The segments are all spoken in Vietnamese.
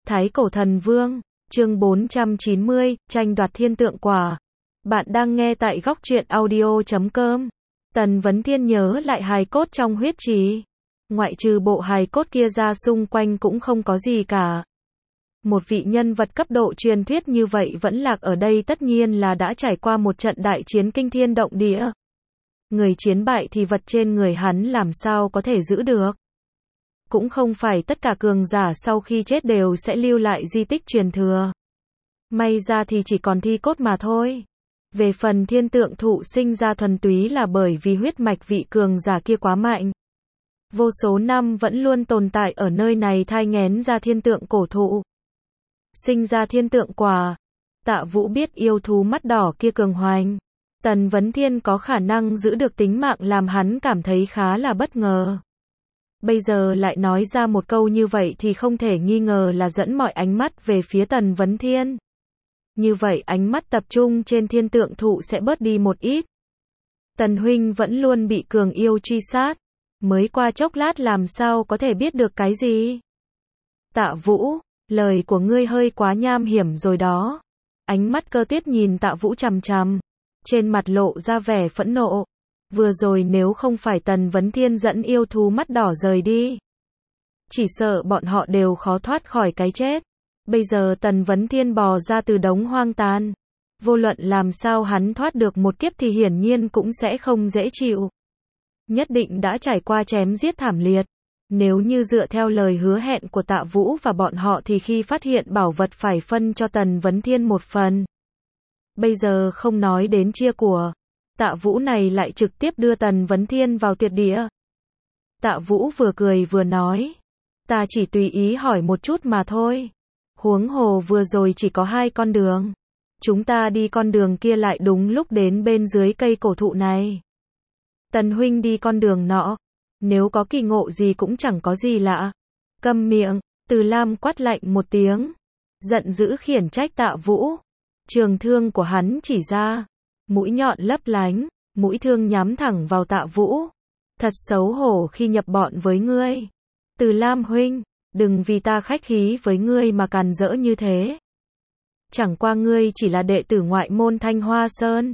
Thái Cổ Thần Vương, chương 490, tranh đoạt thiên tượng quả. Bạn đang nghe tại góc truyện audio.com. Tần Vấn Thiên nhớ lại hài cốt trong huyết trì. Ngoại trừ bộ hài cốt kia ra xung quanh cũng không có gì cả. Một vị nhân vật cấp độ truyền thuyết như vậy vẫn lạc ở đây tất nhiên là đã trải qua một trận đại chiến kinh thiên động địa. Người chiến bại thì vật trên người hắn làm sao có thể giữ được. Cũng không phải tất cả cường giả sau khi chết đều sẽ lưu lại di tích truyền thừa. May ra thì chỉ còn thi cốt mà thôi. Về phần thiên tượng thụ sinh ra thuần túy là bởi vì huyết mạch vị cường giả kia quá mạnh. Vô số năm vẫn luôn tồn tại ở nơi này thai nghén ra thiên tượng cổ thụ. Sinh ra thiên tượng quả. Tạ Vũ biết yêu thú mắt đỏ kia cường hoành. Tần Vấn Thiên có khả năng giữ được tính mạng làm hắn cảm thấy khá là bất ngờ. Bây giờ lại nói ra một câu như vậy thì không thể nghi ngờ là dẫn mọi ánh mắt về phía Tần Vấn Thiên. Như vậy ánh mắt tập trung trên thiên tượng thụ sẽ bớt đi một ít. Tần huynh vẫn luôn bị cường yêu truy sát. Mới qua chốc lát làm sao có thể biết được cái gì? Tạ Vũ, lời của ngươi hơi quá nham hiểm rồi đó. Ánh mắt Cơ Tuyết nhìn Tạ Vũ chằm chằm. Trên mặt lộ ra vẻ phẫn nộ. Vừa rồi nếu không phải Tần Vấn Thiên dẫn yêu thú mắt đỏ rời đi, chỉ sợ bọn họ đều khó thoát khỏi cái chết. Bây giờ Tần Vấn Thiên bò ra từ đống hoang tàn. Vô luận làm sao hắn thoát được một kiếp thì hiển nhiên cũng sẽ không dễ chịu. Nhất định đã trải qua chém giết thảm liệt. Nếu như dựa theo lời hứa hẹn của Tạ Vũ và bọn họ thì khi phát hiện bảo vật phải phân cho Tần Vấn Thiên một phần. Bây giờ không nói đến chia của. Tạ Vũ này lại trực tiếp đưa Tần Vấn Thiên vào tuyệt địa. Tạ Vũ vừa cười vừa nói. Ta chỉ tùy ý hỏi một chút mà thôi. Huống hồ vừa rồi chỉ có 2 con đường. Chúng ta đi con đường kia lại đúng lúc đến bên dưới cây cổ thụ này. Tần huynh đi con đường nọ. Nếu có kỳ ngộ gì cũng chẳng có gì lạ. Câm miệng, Từ Lam quát lạnh một tiếng. Giận dữ khiển trách Tạ Vũ. Trường thương của hắn chỉ ra. Mũi nhọn lấp lánh, mũi thương nhắm thẳng vào Tạ Vũ. Thật xấu hổ khi nhập bọn với ngươi. Từ Lam huynh, đừng vì ta khách khí với ngươi mà càn rỡ như thế. Chẳng qua ngươi chỉ là đệ tử ngoại môn Thanh Hoa Sơn.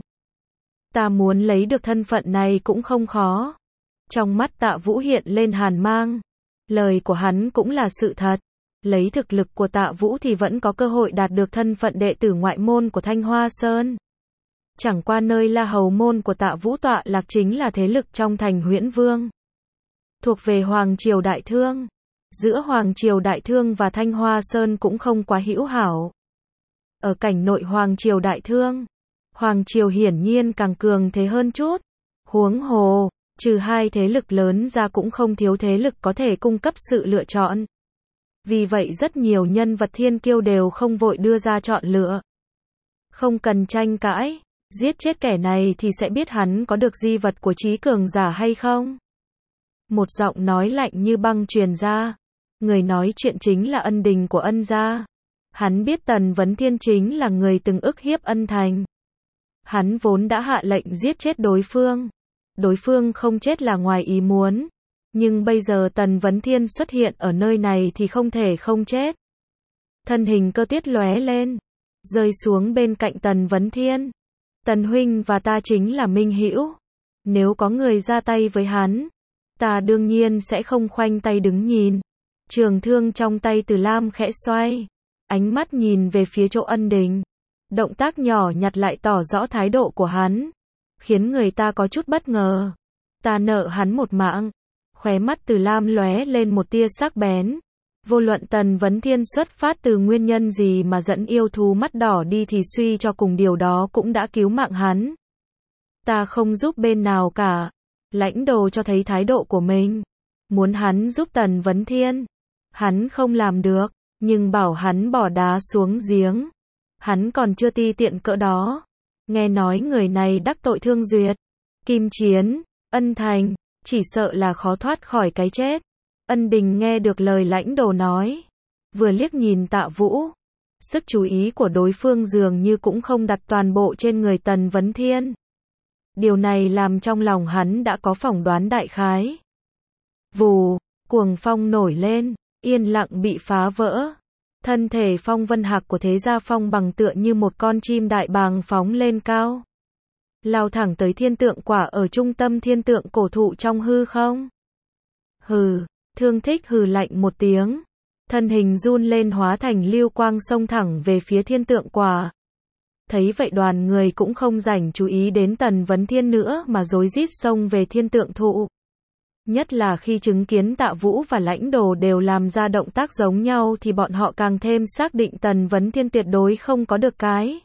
Ta muốn lấy được thân phận này cũng không khó. Trong mắt Tạ Vũ hiện lên hàn mang. Lời của hắn cũng là sự thật. Lấy thực lực của Tạ Vũ thì vẫn có cơ hội đạt được thân phận đệ tử ngoại môn của Thanh Hoa Sơn. Chẳng qua nơi La Hầu môn của Tạ Vũ tọa lạc chính là thế lực trong thành Huyễn Vương. Thuộc về Hoàng Triều Đại Thương. Giữa Hoàng Triều Đại Thương và Thanh Hoa Sơn cũng không quá hữu hảo. Ở cảnh nội Hoàng Triều Đại Thương, Hoàng Triều hiển nhiên càng cường thế hơn chút. Huống hồ, trừ 2 thế lực lớn ra cũng không thiếu thế lực có thể cung cấp sự lựa chọn. Vì vậy rất nhiều nhân vật thiên kiêu đều không vội đưa ra chọn lựa. Không cần tranh cãi. Giết chết kẻ này thì sẽ biết hắn có được di vật của trí cường giả hay không. Một giọng nói lạnh như băng truyền ra. Người nói chuyện chính là Ân Đình của Ân gia. Hắn biết Tần Vấn Thiên chính là người từng ức hiếp Ân Thành. Hắn vốn đã hạ lệnh giết chết đối phương. Đối phương không chết là ngoài ý muốn. Nhưng bây giờ Tần Vấn Thiên xuất hiện ở nơi này thì không thể không chết. Thân hình Cơ Tuyết lóe lên, rơi xuống bên cạnh Tần Vấn Thiên. Tần huynh và ta chính là minh hữu. Nếu có người ra tay với hắn, ta đương nhiên sẽ không khoanh tay đứng nhìn. Trường thương trong tay Từ Lam khẽ xoay. Ánh mắt nhìn về phía chỗ Ân Đình. Động tác nhỏ nhặt lại tỏ rõ thái độ của hắn. Khiến người ta có chút bất ngờ. Ta nợ hắn một mạng. Khóe mắt Từ Lam lóe lên một tia sắc bén. Vô luận Tần Vấn Thiên xuất phát từ nguyên nhân gì mà dẫn yêu thú mắt đỏ đi thì suy cho cùng điều đó cũng đã cứu mạng hắn. Ta không giúp bên nào cả. Lãnh Đồ cho thấy thái độ của mình. Muốn hắn giúp Tần Vấn Thiên. Hắn không làm được, nhưng bảo hắn bỏ đá xuống giếng. Hắn còn chưa ti tiện cỡ đó. Nghe nói người này đắc tội Thương Duyệt, Kim Chiến, Ân Thành, chỉ sợ là khó thoát khỏi cái chết. Ân Đình nghe được lời Lãnh Đồ nói, vừa liếc nhìn Tạ Vũ. Sức chú ý của đối phương dường như cũng không đặt toàn bộ trên người Tần Vấn Thiên. Điều này làm trong lòng hắn đã có phỏng đoán đại khái. Vù, cuồng phong nổi lên, yên lặng bị phá vỡ. Thân thể Phong Vân Hạc của Thế Gia Phong Bằng tựa như một con chim đại bàng phóng lên cao, lao thẳng tới thiên tượng quả ở trung tâm thiên tượng cổ thụ trong hư không. Hừ, Thương Thích hừ lạnh một tiếng, thân hình run lên hóa thành lưu quang xông thẳng về phía thiên tượng quả. Thấy vậy đoàn người cũng không rảnh chú ý đến Tần Vấn Thiên nữa mà rối rít xông về thiên tượng thụ. Nhất là khi chứng kiến Tạ Vũ và Lãnh Đồ đều làm ra động tác giống nhau thì bọn họ càng thêm xác định Tần Vấn Thiên tuyệt đối không có được cái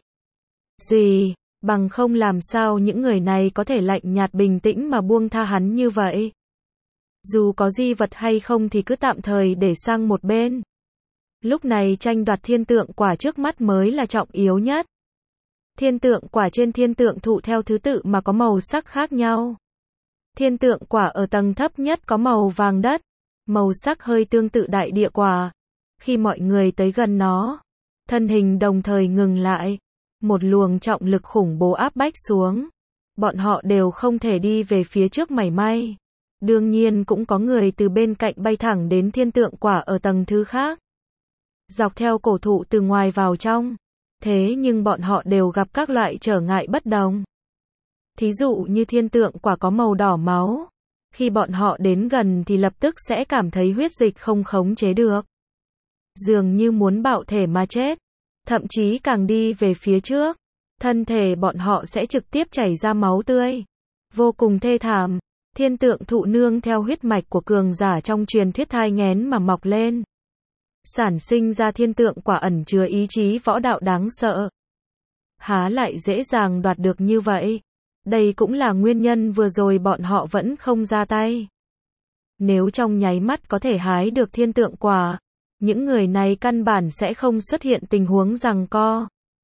gì, bằng không làm sao những người này có thể lạnh nhạt bình tĩnh mà buông tha hắn như vậy. Dù có di vật hay không thì cứ tạm thời để sang một bên. Lúc này tranh đoạt thiên tượng quả trước mắt mới là trọng yếu nhất. Thiên tượng quả trên thiên tượng thụ theo thứ tự mà có màu sắc khác nhau. Thiên tượng quả ở tầng thấp nhất có màu vàng đất, màu sắc hơi tương tự đại địa quả. Khi mọi người tới gần nó, thân hình đồng thời ngừng lại, một luồng trọng lực khủng bố áp bách xuống. Bọn họ đều không thể đi về phía trước mảy may. Đương nhiên cũng có người từ bên cạnh bay thẳng đến thiên tượng quả ở tầng thứ khác. Dọc theo cổ thụ từ ngoài vào trong. Thế nhưng bọn họ đều gặp các loại trở ngại bất đồng. Thí dụ như thiên tượng quả có màu đỏ máu. Khi bọn họ đến gần thì lập tức sẽ cảm thấy huyết dịch không khống chế được. Dường như muốn bạo thể mà chết. Thậm chí càng đi về phía trước, thân thể bọn họ sẽ trực tiếp chảy ra máu tươi. Vô cùng thê thảm. Thiên tượng thụ nương theo huyết mạch của cường giả trong truyền thuyết thai nghén mà mọc lên. Sản sinh ra thiên tượng quả ẩn chứa ý chí võ đạo đáng sợ. Há lại dễ dàng đoạt được như vậy. Đây cũng là nguyên nhân vừa rồi bọn họ vẫn không ra tay. Nếu trong nháy mắt có thể hái được thiên tượng quả, những người này căn bản sẽ không xuất hiện tình huống giằng co.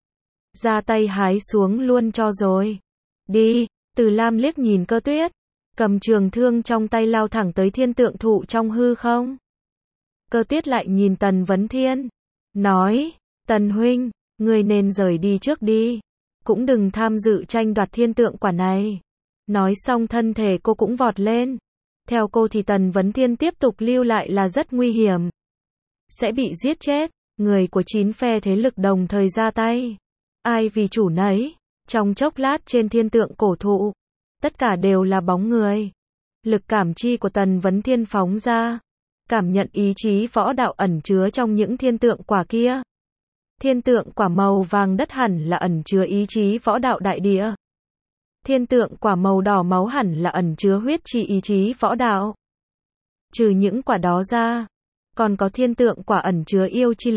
Ra tay hái xuống luôn cho rồi. Đi, Từ Lam liếc nhìn Cơ Tuyết, cầm trường thương trong tay lao thẳng tới thiên tượng thụ trong hư không. Cơ Tuyết lại nhìn Tần Vấn Thiên, nói, Tần huynh, người nên rời đi trước đi, cũng đừng tham dự tranh đoạt thiên tượng quả này. Nói xong thân thể cô cũng vọt lên. Theo cô thì Tần Vấn Thiên tiếp tục lưu lại là rất nguy hiểm. Sẽ bị giết chết, người của 9 phe thế lực đồng thời ra tay. Ai vì chủ nấy, trong chốc lát trên thiên tượng cổ thụ, tất cả đều là bóng người. Lực cảm chi của Tần Vấn Thiên phóng ra, cảm nhận ý chí võ đạo ẩn chứa trong những thiên tượng quả kia. Thiên tượng quả màu vàng đất hẳn là ẩn chứa ý chí võ đạo đại địa. Thiên tượng quả màu đỏ máu hẳn là ẩn chứa huyết chi ý chí võ đạo. Trừ những quả đó ra, còn có thiên tượng quả ẩn chứa yêu chi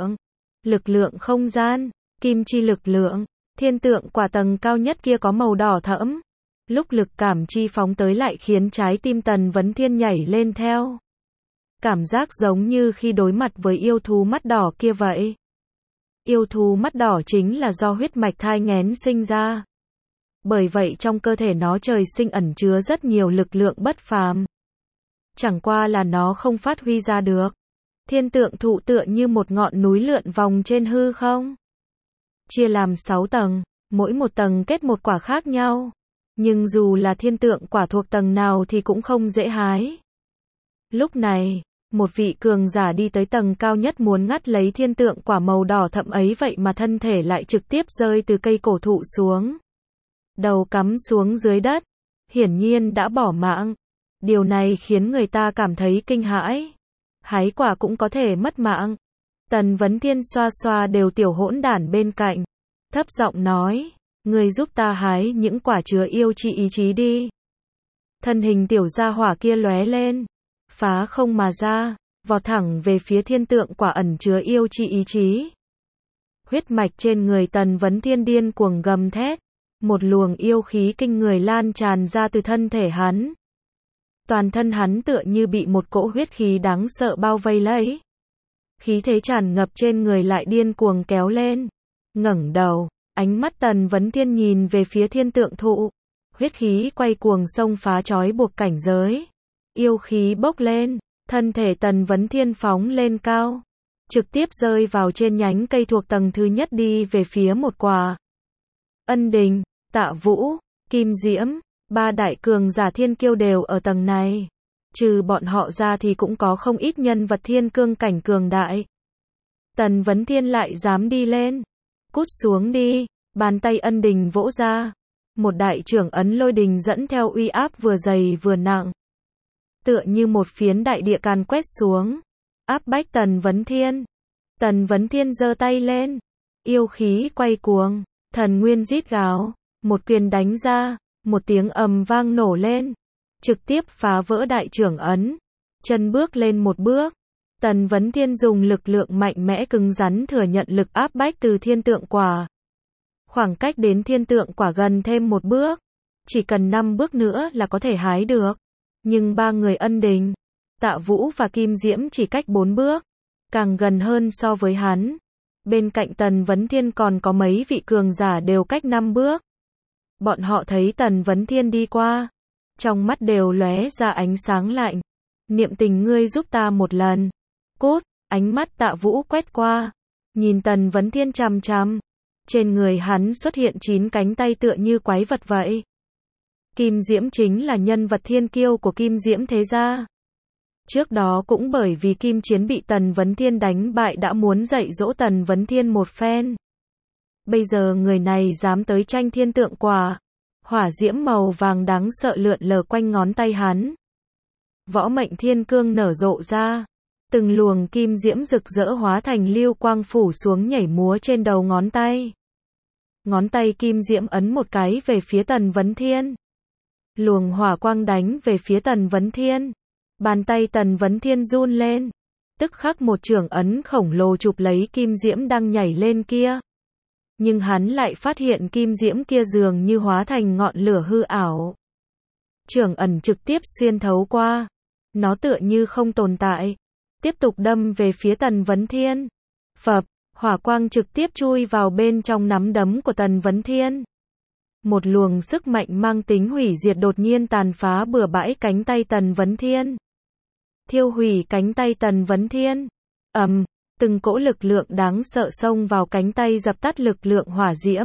lực lượng không gian, kim chi lực lượng. Thiên tượng quả tầng cao nhất kia có màu đỏ thẫm. Lúc lực cảm chi phóng tới lại khiến trái tim Tần Vấn Thiên nhảy lên theo. Cảm giác giống như khi đối mặt với yêu thú mắt đỏ kia vậy. Yêu thú mắt đỏ chính là do huyết mạch thai nghén sinh ra. Bởi vậy trong cơ thể nó trời sinh ẩn chứa rất nhiều lực lượng bất phàm. Chẳng qua là nó không phát huy ra được. Thiên tượng thụ tựa như một ngọn núi lượn vòng trên hư không. Chia làm 6 tầng, mỗi một tầng kết một quả khác nhau. Nhưng dù là thiên tượng quả thuộc tầng nào thì cũng không dễ hái. Lúc này, một vị cường giả đi tới tầng cao nhất muốn ngắt lấy thiên tượng quả màu đỏ thẫm ấy, vậy mà thân thể lại trực tiếp rơi từ cây cổ thụ xuống. Đầu cắm xuống dưới đất, hiển nhiên đã bỏ mạng. Điều này khiến người ta cảm thấy kinh hãi. Hái quả cũng có thể mất mạng. Tần Vấn Thiên xoa xoa đều tiểu hỗn đản bên cạnh, thấp giọng nói, người giúp ta hái những quả chứa yêu chi ý chí đi. Thân hình tiểu gia hỏa kia lóe lên, phá không mà ra, vọt thẳng về phía thiên tượng quả ẩn chứa yêu chi ý chí. Huyết mạch trên người Tần Vấn Thiên điên cuồng gầm thét, một luồng yêu khí kinh người lan tràn ra từ thân thể hắn. Toàn thân hắn tựa như bị một cỗ huyết khí đáng sợ bao vây lấy. Khí thế tràn ngập trên người lại điên cuồng kéo lên. Ngẩng đầu, ánh mắt Tần Vấn Thiên nhìn về phía thiên tượng thụ. Huyết khí quay cuồng xông phá trói buộc cảnh giới. Yêu khí bốc lên, thân thể Tần Vấn Thiên phóng lên cao. Trực tiếp rơi vào trên nhánh cây thuộc tầng thứ nhất đi về phía một quả. Ân Đình, Tạ Vũ, Kim Diễm, 3 đại cường giả thiên kiêu đều ở tầng này. Trừ bọn họ ra thì cũng có không ít nhân vật thiên cương cảnh cường đại. Tần Vấn Thiên lại dám đi lên. Cút xuống đi. Bàn tay Ân Đình vỗ ra. Một đại trưởng ấn lôi đình dẫn theo uy áp vừa dày vừa nặng. Tựa như một phiến đại địa càn quét xuống. Áp bách Tần Vấn Thiên. Tần Vấn Thiên giơ tay lên. Yêu khí quay cuồng. Thần nguyên rít gào. Một quyền đánh ra. Một tiếng ầm vang nổ lên. Trực tiếp phá vỡ đại trưởng ấn. Chân bước lên một bước. Tần Vấn Thiên dùng lực lượng mạnh mẽ cứng rắn thừa nhận lực áp bách từ thiên tượng quả. Khoảng cách đến thiên tượng quả gần thêm một bước. Chỉ cần 5 bước nữa là có thể hái được. Nhưng ba người Ân Đình, Tạ Vũ và Kim Diễm chỉ cách 4 bước. Càng gần hơn so với hắn. Bên cạnh Tần Vấn Thiên còn có mấy vị cường giả đều cách 5 bước. Bọn họ thấy Tần Vấn Thiên đi qua. Trong mắt đều lóe ra ánh sáng lạnh. Niệm Tình ngươi giúp ta một lần. Cút, ánh mắt Tạ Vũ quét qua. Nhìn Tần Vấn Thiên chằm chằm. Trên người hắn xuất hiện 9 cánh tay tựa như quái vật vậy. Kim Diễm chính là nhân vật thiên kiêu của Kim Diễm thế gia. Trước đó cũng bởi vì Kim Chiến bị Tần Vấn Thiên đánh bại đã muốn dạy dỗ Tần Vấn Thiên một phen. Bây giờ người này dám tới tranh thiên tượng quả. Hỏa diễm màu vàng đáng sợ lượn lờ quanh ngón tay hắn. Võ mệnh thiên cương nở rộ ra. Từng luồng kim diễm rực rỡ hóa thành lưu quang phủ xuống nhảy múa trên đầu ngón tay. Ngón tay kim diễm ấn một cái về phía Tần Vấn Thiên. Luồng hỏa quang đánh về phía Tần Vấn Thiên. Bàn tay Tần Vấn Thiên run lên. Tức khắc một chưởng ấn khổng lồ chụp lấy kim diễm đang nhảy lên kia. Nhưng hắn lại phát hiện kim diễm kia dường như hóa thành ngọn lửa hư ảo. Chưởng ẩn trực tiếp xuyên thấu qua. Nó tựa như không tồn tại. Tiếp tục đâm về phía Tần Vấn Thiên. Phập, hỏa quang trực tiếp chui vào bên trong nắm đấm của Tần Vấn Thiên. Một luồng sức mạnh mang tính hủy diệt đột nhiên tàn phá bừa bãi cánh tay Tần Vấn Thiên. Thiêu hủy cánh tay Tần Vấn Thiên. Từng cỗ lực lượng đáng sợ xông vào cánh tay dập tắt lực lượng hỏa diễm.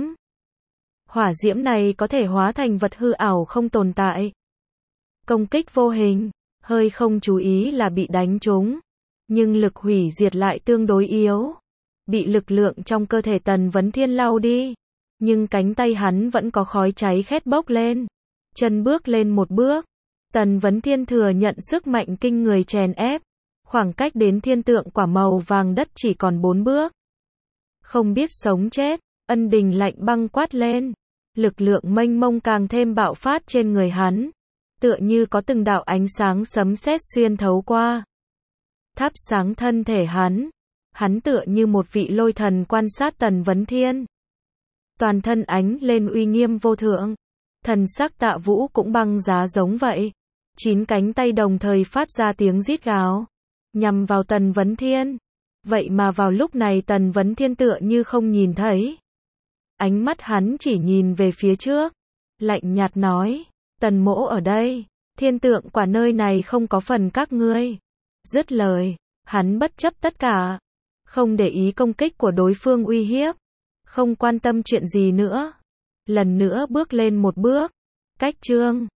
Hỏa diễm này có thể hóa thành vật hư ảo không tồn tại. Công kích vô hình, hơi không chú ý là bị đánh trúng. Nhưng lực hủy diệt lại tương đối yếu. Bị lực lượng trong cơ thể Tần Vấn Thiên lau đi. Nhưng cánh tay hắn vẫn có khói cháy khét bốc lên. Chân bước lên một bước. Tần Vấn Thiên thừa nhận sức mạnh kinh người chèn ép. Khoảng cách đến thiên tượng quả màu vàng đất chỉ còn 4 bước. Không biết sống chết, Ân Đình lạnh băng quát lên. Lực lượng mênh mông càng thêm bạo phát trên người hắn. Tựa như có từng đạo ánh sáng sấm sét xuyên thấu qua. Thắp sáng thân thể hắn. Hắn tựa như một vị lôi thần quan sát Tần Vấn Thiên. Toàn thân ánh lên uy nghiêm vô thượng. Thần sắc Tạ Vũ cũng băng giá giống vậy. 9 cánh tay đồng thời phát ra tiếng rít gào. Nhằm vào Tần Vấn Thiên. Vậy mà vào lúc này Tần Vấn Thiên tựa như không nhìn thấy. Ánh mắt hắn chỉ nhìn về phía trước. Lạnh nhạt nói. Tần mỗ ở đây. Thiên tượng quả nơi này không có phần các ngươi. Dứt lời. Hắn bất chấp tất cả. Không để ý công kích của đối phương uy hiếp. Không quan tâm chuyện gì nữa. Lần nữa bước lên một bước. Cách chương